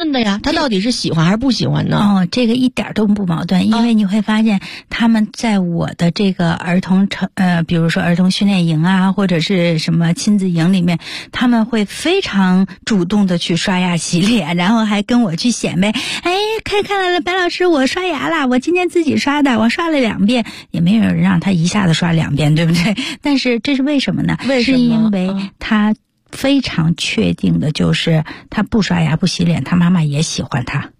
盾的呀，他到底是喜欢还是不喜欢呢？ 这个一点都不矛盾，因为你会发现他们在我的这个比如说儿童训练营啊，或者是什么亲子营里面，他们会非常主动的去刷牙洗脸，然后还跟我去显摆，看了白老师我刷牙了，我今天自己刷的，我刷了2遍，也没有人让他一下子刷2遍，对不对？但是这是为什么呢？是因为他非常确定的就是他不刷牙不洗脸，他妈妈也喜欢他。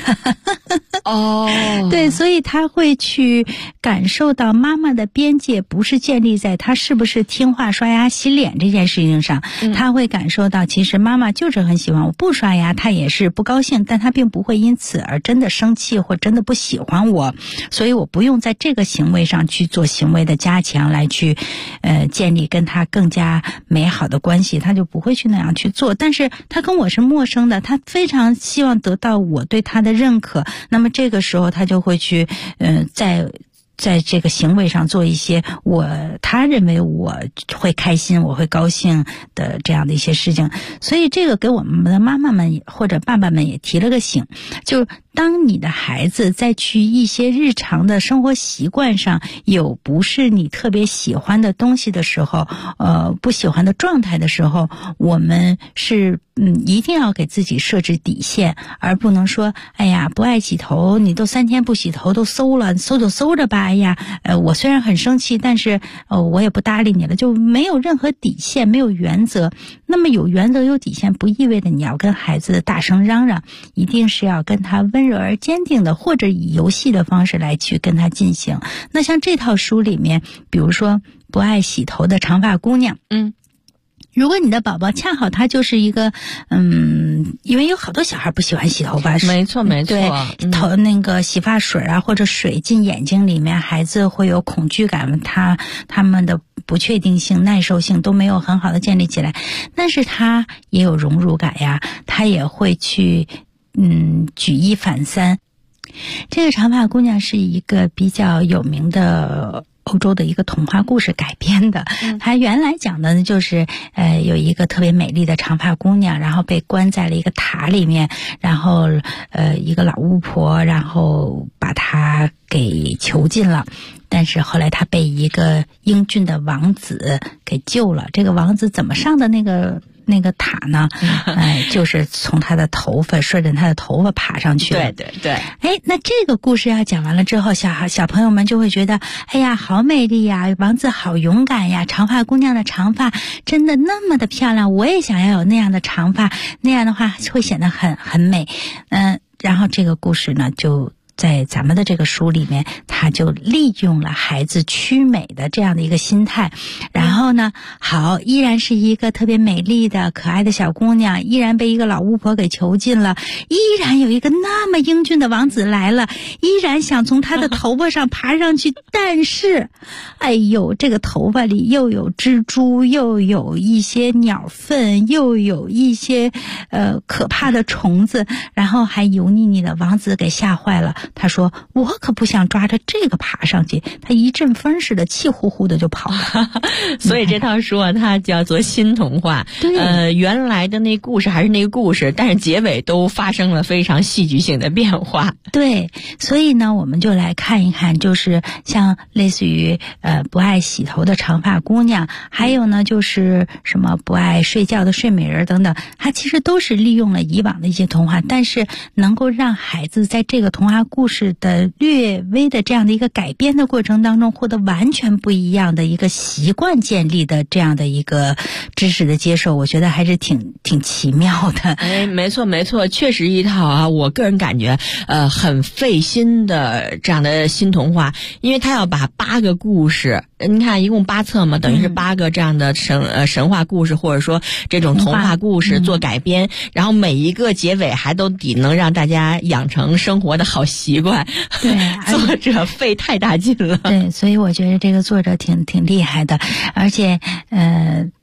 对，所以他会去感受到妈妈的边界不是建立在他是不是听话刷牙洗脸这件事情上，他会感受到其实妈妈就是很喜欢我，不刷牙他也是不高兴，但他并不会因此而真的生气或真的不喜欢我，所以我不用在这个行为上去做行为的加强来去建立跟他更加美好的关系，他就不会去那样去做。但是他跟我是陌生的，他非常希望得到我对他的认可，那么这个时候他就会去在这个行为上做一些他认为我会开心我会高兴的这样的一些事情。所以这个给我们的妈妈们或者爸爸们也提了个醒，就是当你的孩子在去一些日常的生活习惯上有不是你特别喜欢的东西的时候，不喜欢的状态的时候，我们是一定要给自己设置底线，而不能说不爱洗头，你都3天不洗头都馊了，馊就馊着吧，我虽然很生气，但是我也不搭理你了，就没有任何底线，没有原则。那么有原则有底线不意味着你要跟孩子大声嚷嚷，一定是要跟他温柔而坚定的，或者以游戏的方式来去跟他进行。那像这套书里面，比如说不爱洗头的长发姑娘，如果你的宝宝恰好他就是一个因为有好多小孩不喜欢洗头发， 没错对，那个洗发水啊或者水进眼睛里面，孩子会有恐惧感，他们的不确定性耐受性都没有很好的建立起来，但是他也有荣辱感呀，他也会去举一反三。这个长发姑娘是一个比较有名的欧洲的一个童话故事改编的。它原来讲的呢就是有一个特别美丽的长发姑娘，然后被关在了一个塔里面，然后一个老巫婆然后把她给囚禁了，但是后来她被一个英俊的王子给救了。这个王子怎么上的那个塔呢？就是从他的头发顺着他的头发爬上去的。 对。 那这个故事要讲完了之后，小朋友们就会觉得，好美丽呀，王子好勇敢呀，长发姑娘的长发真的那么的漂亮，我也想要有那样的长发，那样的话会显得很美。然后这个故事呢就在咱们的这个书里面，他就利用了孩子趋美的这样的一个心态，然后呢，依然是一个特别美丽的可爱的小姑娘，依然被一个老巫婆给囚禁了，依然有一个那么英俊的王子来了，依然想从他的头发上爬上去，但是这个头发里又有蜘蛛，又有一些鸟粪，又有一些可怕的虫子，然后还油腻腻的，王子给吓坏了。他说我可不想抓着这个爬上去，他一阵风似的气呼呼的就跑了。 所以这套书啊它叫做新童话。 对， 原来的那故事还是那个故事，但是结尾都发生了非常戏剧性的变化。 对，所以呢我们就来看一看，就是像类似于不爱洗头的长发姑娘，还有呢就是什么不爱睡觉的睡美人等等，它其实都是利用了以往的一些童话，但是能够让孩子在这个童话故事的略微的这样的一个改编的过程当中获得完全不一样的一个习惯建立的这样的一个知识的接受，我觉得还是挺奇妙的。 没错，确实一套啊，我个人感觉很费心的这样的新童话，因为他要把8个故事，你看一共8册嘛，等于是8个这样的神话故事或者说这种童话故事做改编，然后每一个结尾还都得能让大家养成生活的好习惯。 对， 作者费太大劲了。 对，所以我觉得这个作者挺厉害的，而且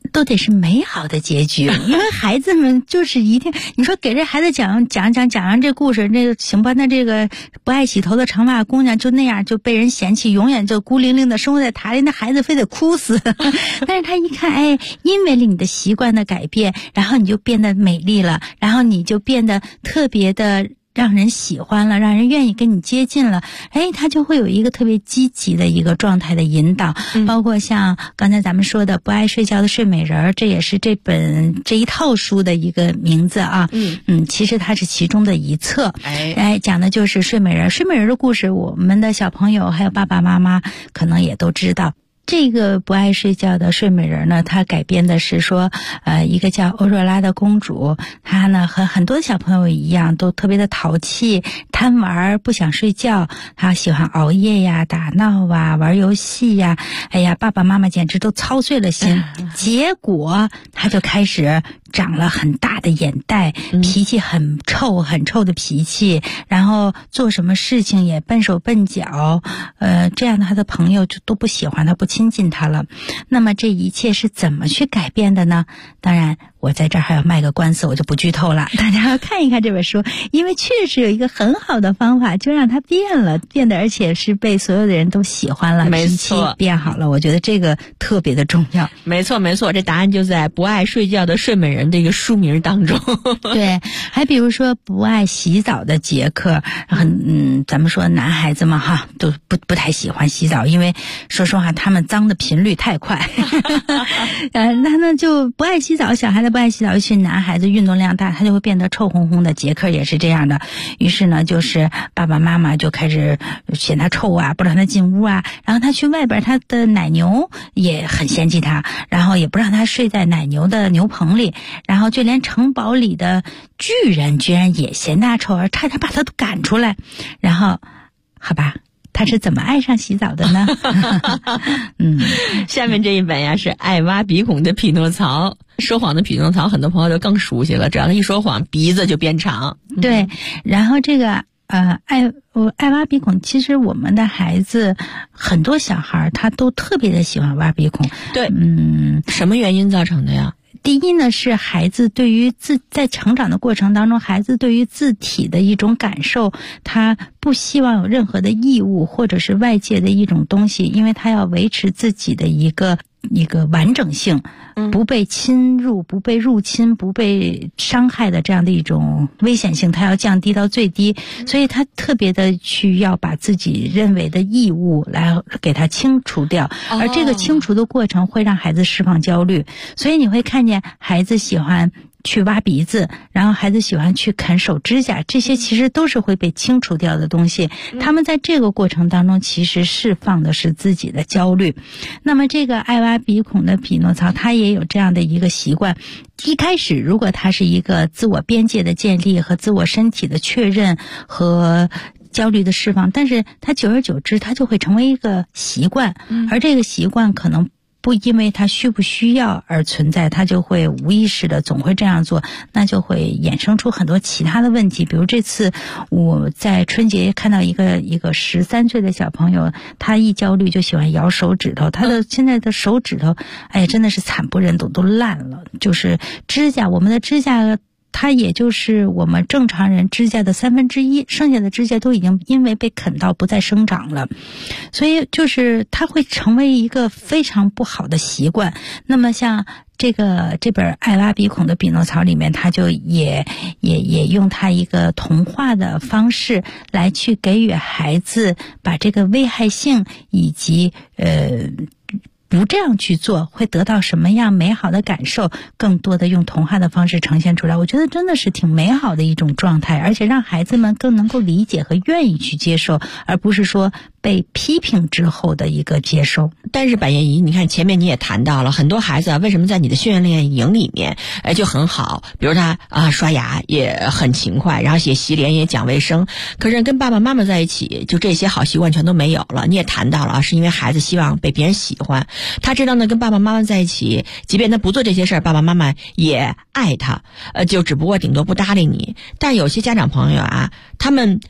都得是美好的结局，因为孩子们就是一定，你说给这孩子讲完这故事，这个行吧？那这个不爱洗头的长发姑娘就那样就被人嫌弃，永远就孤零零的生活在塔里，那孩子非得哭死。但是他一看，哎，因为了你的习惯的改变，然后你就变得美丽了，然后你就变得特别的让人喜欢了，让人愿意跟你接近了，哎，他就会有一个特别积极的一个状态的引导。包括像刚才咱们说的不爱睡觉的睡美人，这也是这一套书的一个名字啊。其实它是其中的一册，讲的就是睡美人。睡美人的故事，我们的小朋友还有爸爸妈妈可能也都知道。这个不爱睡觉的睡美人呢，它改编的是说，一个叫欧若拉的公主，她呢和很多小朋友一样，都特别的淘气、贪玩、不想睡觉，她喜欢熬夜呀、打闹啊、玩游戏呀，哎呀，爸爸妈妈简直都操碎了心。结果她就开始长了很大的眼袋，脾气很臭的脾气，然后做什么事情也笨手笨脚，这样他的朋友就都不喜欢他，不亲近他了。那么这一切是怎么去改变的呢？当然我在这儿还要卖个官司，我就不剧透了，大家要看一看这本书，因为确实有一个很好的方法，就让他变得而且是被所有的人都喜欢了， 没错， 脾气变好了。我觉得这个特别的重要。 没错，这答案就在不爱睡觉的睡美人的一个书名当中。 对，还比如说不爱洗澡的杰克，咱们说男孩子嘛哈，都不太喜欢洗澡，因为说实话他们脏的频率太快。他呢就不爱洗澡，小孩子不爱洗澡，尤其男孩子运动量大，他就会变得臭烘烘的。杰克也是这样的，于是呢就是爸爸妈妈就开始嫌他臭啊，不让他进屋啊，然后他去外边，他的奶牛也很嫌弃他，然后也不让他睡在奶牛的牛棚里，然后就连城堡里的巨人居然也嫌他臭，而差点把他都赶出来。然后好吧，他是怎么爱上洗澡的呢？ 下面这一本呀是爱挖鼻孔的匹诺曹。说谎的匹诺曹很多朋友就更熟悉了，只要他一说谎鼻子就变长。 对，然后这个爱挖鼻孔，其实我们的孩子很多小孩他都特别的喜欢挖鼻孔。 对，什么原因造成的呀？ 第一呢，是孩子对于在成长的过程当中，孩子对于自体的一种感受，他不希望有任何的异物或者是外界的一种东西，因为他要维持自己的一个完整性，不被侵入、不被入侵、不被伤害的这样的一种危险性，他要降低到最低，所以他特别的去要把自己认为的异物来给它清除掉，而这个清除的过程会让孩子释放焦虑，所以你会看见孩子喜欢去挖鼻子，然后孩子喜欢去啃手指甲，这些其实都是会被清除掉的东西。他们在这个过程当中其实释放的是自己的焦虑。那么这个爱挖鼻孔的匹诺曹，他也有这样的一个习惯。一开始如果他是一个自我边界的建立和自我身体的确认和焦虑的释放，但是他久而久之他就会成为一个习惯，而这个习惯可能不因为他需不需要而存在，他就会无意识的总会这样做，那就会衍生出很多其他的问题。比如这次我在春节看到一个13岁的小朋友，他一焦虑就喜欢咬手指头，他的现在的手指头，哎呀，真的是惨不忍睹，都烂了。就是指甲，我们的指甲它也就是我们正常人指甲的1/3，剩下的指甲都已经因为被啃到不再生长了，所以就是它会成为一个非常不好的习惯。那么像这本爱挖鼻孔的匹诺曹里面，他就也用他一个童话的方式来去给予孩子把这个危害性以及不这样去做会得到什么样美好的感受，更多的用童话的方式呈现出来，我觉得真的是挺美好的一种状态，而且让孩子们更能够理解和愿意去接受，而不是说被批评之后的一个接受。 但是百叶姨，你看前面你也谈到了很多孩子为什么在你的训练营里面就很好，比如他刷牙也很勤快，然后洗脸也讲卫生，可是跟爸爸妈妈在一起就这些好习惯全都没有了。你也谈到了是因为孩子希望被别人喜欢，他知道呢跟爸爸妈妈在一起，即便他不做这些事儿，爸爸妈妈也爱他，就只不过顶多不搭理你。但有些家长朋友他们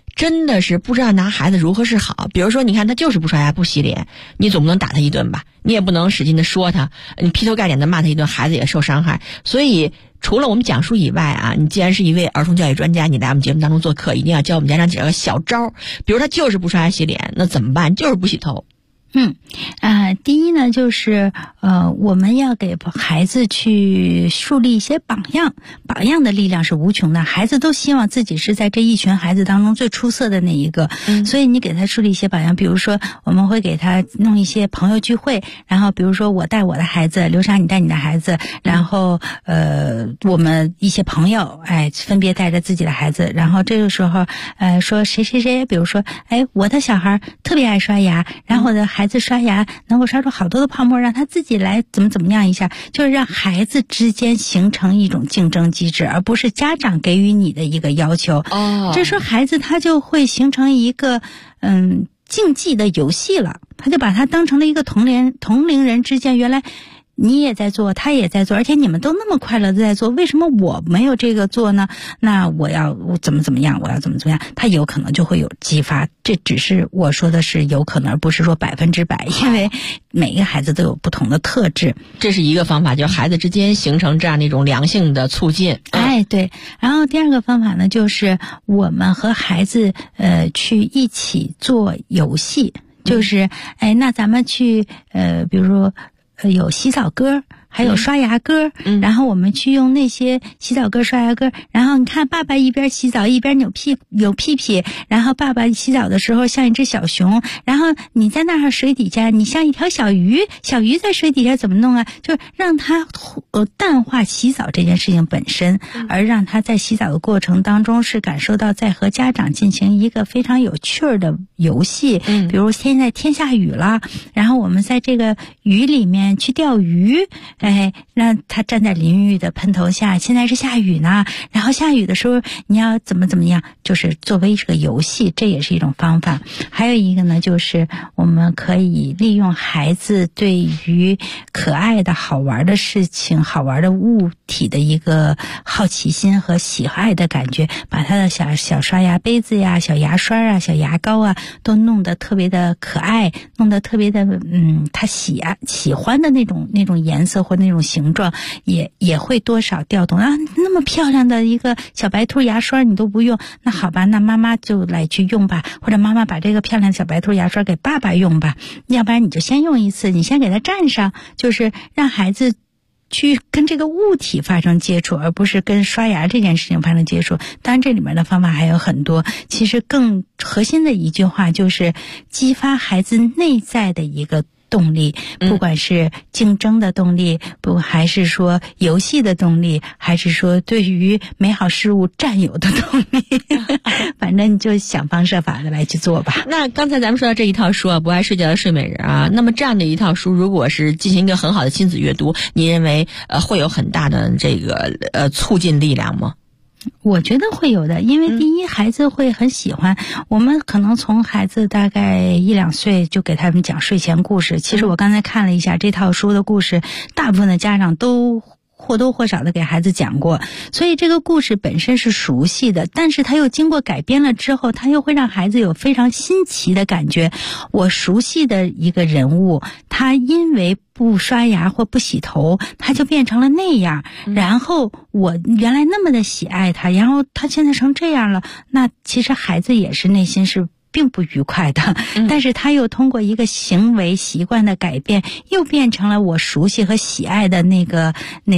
真的是不知道拿孩子如何是好。比如说你看他就是不刷牙不洗脸，你总不能打他一顿吧，你也不能使劲的说他，你劈头盖脸的骂他一顿，孩子也受伤害。所以除了我们讲述以外啊，你既然是一位儿童教育专家，你来我们节目当中做客，一定要教我们家长几个小招。比如他就是不刷牙洗脸，那怎么办？就是不洗头。 第一呢，就是我们要给孩子去树立一些榜样，榜样的力量是无穷的，孩子都希望自己是在这一群孩子当中最出色的那一个，所以你给他树立一些榜样，比如说我们会给他弄一些朋友聚会，然后比如说我带我的孩子，刘莎你带你的孩子，然后我们一些朋友分别带着自己的孩子，然后这个时候说谁谁谁，比如说我的小孩特别爱刷牙，然后我的孩子刷牙能够刷出好多的泡沫，让他自己来怎么样一下，就是让孩子之间形成一种竞争机制，而不是家长给予你的一个要求。这时候孩子他就会形成一个竞技的游戏了，他就把它当成了一个同龄人之间，原来你也在做，他也在做，而且你们都那么快乐的在做，为什么我没有这个做呢？那我怎么样，我要怎么样，他有可能就会有激发。这只是我说的是有可能，而不是说100%，因为每个孩子都有不同的特质。 这是一个方法，就孩子之间形成这样的一种良性的促进。 对。然后第二个方法呢，就是我们和孩子去一起做游戏，就是那咱们去比如说有洗澡歌，还有刷牙歌，然后我们去用那些洗澡歌、刷牙歌，然后你看爸爸一边洗澡一边扭屁屁，然后爸爸洗澡的时候像一只小熊，然后你在那儿水底下你像一条小鱼在水底下怎么弄啊？就让他淡化洗澡这件事情本身，而让他在洗澡的过程当中是感受到在和家长进行一个非常有趣儿的游戏。比如现在天下雨了，然后我们在这个雨里面去钓鱼，让他站在淋浴的喷头下，现在是下雨呢，然后下雨的时候你要怎么样，就是作为这个游戏，这也是一种方法。还有一个呢，就是我们可以利用孩子对于可爱的好玩的事情、好玩的物体的一个好奇心和喜爱的感觉，把他的小刷牙杯子呀、小牙刷啊、小牙膏啊都弄得特别的可爱，弄得特别的他喜欢的那种颜色或那种形状，也会多少调动那么漂亮的一个小白兔牙刷你都不用，那好吧，那妈妈就来去用吧，或者妈妈把这个漂亮的小白兔牙刷给爸爸用吧，要不然你就先用一次，你先给他蘸上，就是让孩子去跟这个物体发生接触，而不是跟刷牙这件事情发生接触。当然这里面的方法还有很多，其实更核心的一句话就是激发孩子内在的一个动力，不管是竞争的动力，还是说游戏的动力，还是说对于美好事物占有的动力反正你就想方设法的来去做吧。 那刚才咱们说到这一套书不爱睡觉的睡美人那么这样的一套书如果是进行一个很好的亲子阅读，你认为会有很大的这个促进力量吗？ 我觉得会有的，因为第一，孩子会很喜欢。我们可能从孩子大概1-2岁就给他们讲睡前故事。其实我刚才看了一下这套书的故事，大部分的家长都或多或少的给孩子讲过，所以这个故事本身是熟悉的，但是他又经过改编了之后，他又会让孩子有非常新奇的感觉。我熟悉的一个人物，他因为不刷牙或不洗头，他就变成了那样，然后我原来那么的喜爱他，然后他现在成这样了，那其实孩子也是内心是并不愉快的，但是他又通过一个行为习惯的改变，又变成了我熟悉和喜爱的那个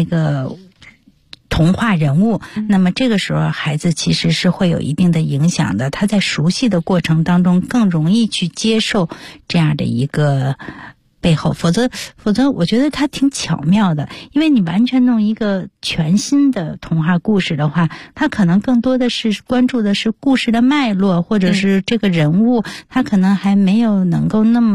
童话人物。那么这个时候孩子其实是会有一定的影响的，他在熟悉的过程当中更容易去接受这样的一个背后，否则我觉得它挺巧妙的，因为你完全弄一个全新的童话故事的话，它可能更多的是关注的是故事的脉络，或者是这个人物他可能还没有能够那么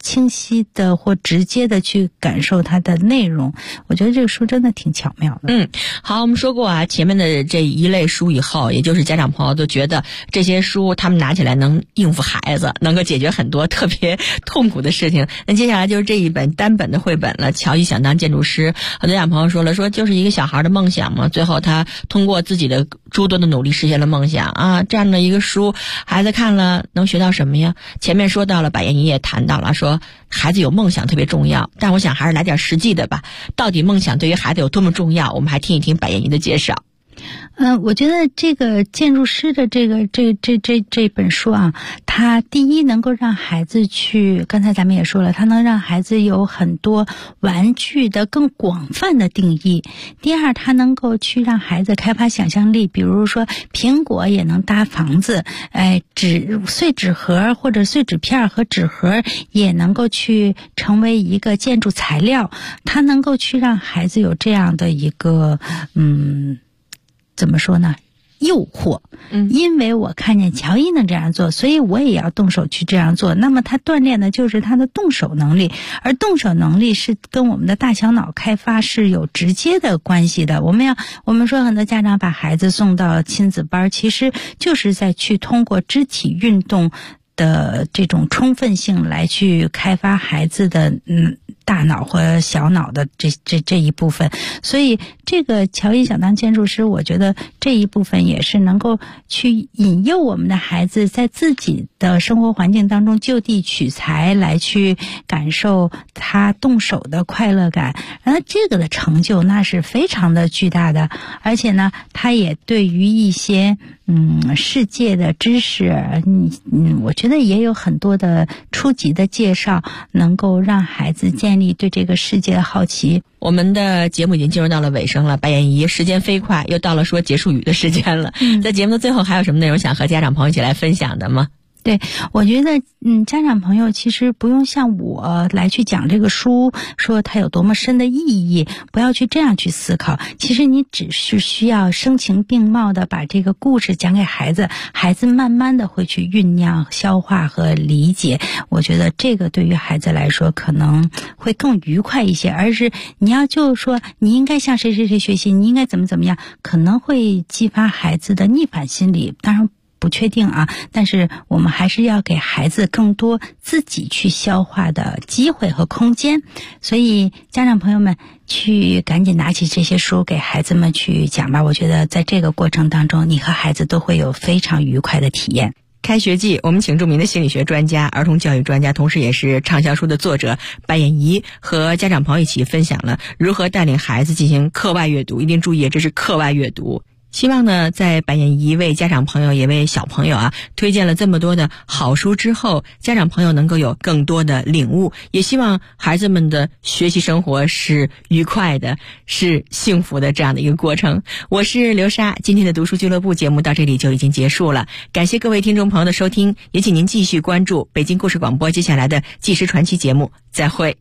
清晰的或直接的去感受它的内容。我觉得这个书真的挺巧妙的。 好，我们说过啊，前面的这一类书以后，也就是家长朋友都觉得这些书他们拿起来能应付孩子，能够解决很多特别痛苦的事情。那接下来就是这一本单本的绘本了，乔伊想当建筑师。很多家长朋友说了，说就是一个小孩的梦想嘛，最后他通过自己的诸多的努力实现了梦想啊。这样的一个书，孩子看了能学到什么呀？前面说到了，百艳姨也谈到了，说孩子有梦想特别重要，但我想还是来点实际的吧。到底梦想对于孩子有多么重要？我们还听一听百艳姨的介绍。 我觉得这个建筑师的这本书啊，它第一能够让孩子去，刚才咱们也说了，它能让孩子有很多玩具的更广泛的定义。第二，它能够去让孩子开发想象力，比如说苹果也能搭房子，碎纸盒或者碎纸片和纸盒也能够去成为一个建筑材料。它能够去让孩子有这样的一个怎么说呢？诱惑。因为我看见乔伊能这样做，所以我也要动手去这样做。那么他锻炼的就是他的动手能力，而动手能力是跟我们的大小脑开发是有直接的关系的。我们说很多家长把孩子送到亲子班，其实就是在去通过肢体运动的这种充分性来去开发孩子的大脑和小脑的这一部分。所以这个乔伊想当建筑师，我觉得这一部分也是能够去引诱我们的孩子在自己的生活环境当中就地取材，来去感受他动手的快乐感。那这个的成就那是非常的巨大的，而且呢，他也对于一些世界的知识，我觉得也有很多的初级的介绍，能够让孩子建立对这个世界的好奇。 我们的节目已经进入到了尾声了，白艳姨，时间飞快，又到了说结束语的时间了。在节目的最后，还有什么内容想和家长朋友一起来分享的吗？ 对，我觉得家长朋友其实不用像我来去讲这个书说它有多么深的意义，不要去这样去思考。其实你只是需要声情并茂的把这个故事讲给孩子，孩子慢慢的会去酝酿、消化和理解。我觉得这个对于孩子来说可能会更愉快一些，而是你要就是说你应该向谁谁谁学习，你应该怎么样，可能会激发孩子的逆反心理。当然不确定啊，但是我们还是要给孩子更多自己去消化的机会和空间。所以家长朋友们去赶紧拿起这些书给孩子们去讲吧，我觉得在这个过程当中，你和孩子都会有非常愉快的体验。 开学季，我们请著名的心理学专家、儿童教育专家，同时也是畅销书的作者白艳姨和家长朋友一起分享了如何带领孩子进行课外阅读。一定注意，这是课外阅读。希望呢，在白艳姨为家长朋友也为小朋友推荐了这么多的好书之后，家长朋友能够有更多的领悟，也希望孩子们的学习生活是愉快的，是幸福的这样的一个过程。我是刘莎，今天的读书俱乐部节目到这里就已经结束了，感谢各位听众朋友的收听，也请您继续关注北京故事广播接下来的纪实传奇节目，再会。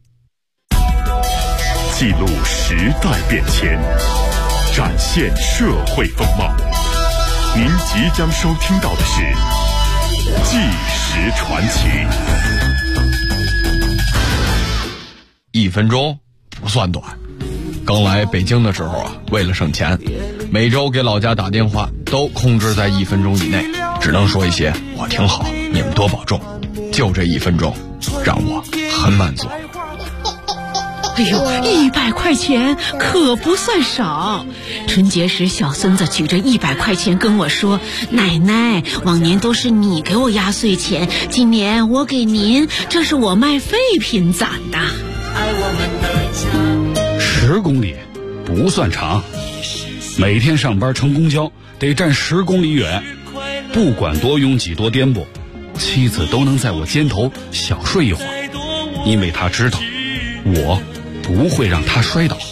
记录时代变迁，展现社会风貌。您即将收听到的是《纪实传奇》。 1分钟不算短。刚来北京的时候为了省钱，每周给老家打电话都控制在1分钟以内，只能说一些“我挺好，你们多保重”。就这1分钟，让我很满足。 哎呦，100块钱可不算少。春节时，小孙子举着100块钱跟我说：“奶奶，往年都是你给我压岁钱，今年我给您，这是我卖废品攒的。 ”10公里不算长，每天上班乘公交得站10公里远，不管多拥挤多颠簸，妻子都能在我肩头小睡一会儿，因为她知道我不会让他摔倒。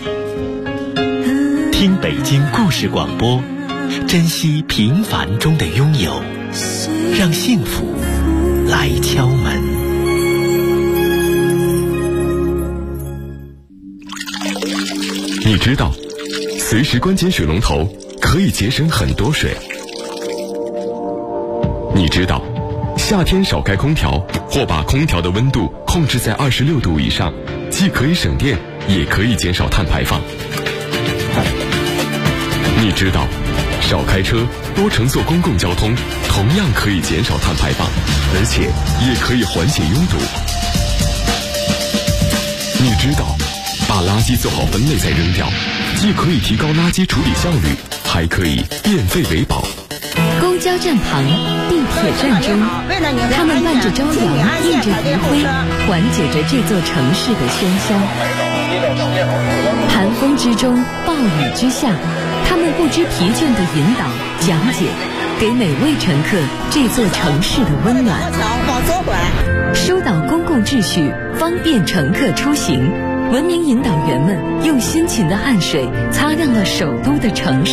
听北京故事广播，珍惜平凡中的拥有，让幸福来敲门。 你知道，随时关紧水龙头可以节省很多水。你知道， 夏天少开空调，或把空调的温度控制在26度以上，既可以省电，也可以减少碳排放。你知道，少开车，多乘坐公共交通，同样可以减少碳排放，而且也可以缓解拥堵。你知道，把垃圾做好分类再扔掉，既可以提高垃圾处理效率，还可以变废为宝。 公交站旁，地铁站中，他们伴着朝阳，映着余晖，缓解着这座城市的喧嚣。寒风之中，暴雨之下，他们不知疲倦地引导、讲解，给每位乘客这座城市的温暖。疏导公共秩序，方便乘客出行。文明引导员们用辛勤的汗水，擦亮了首都的城市。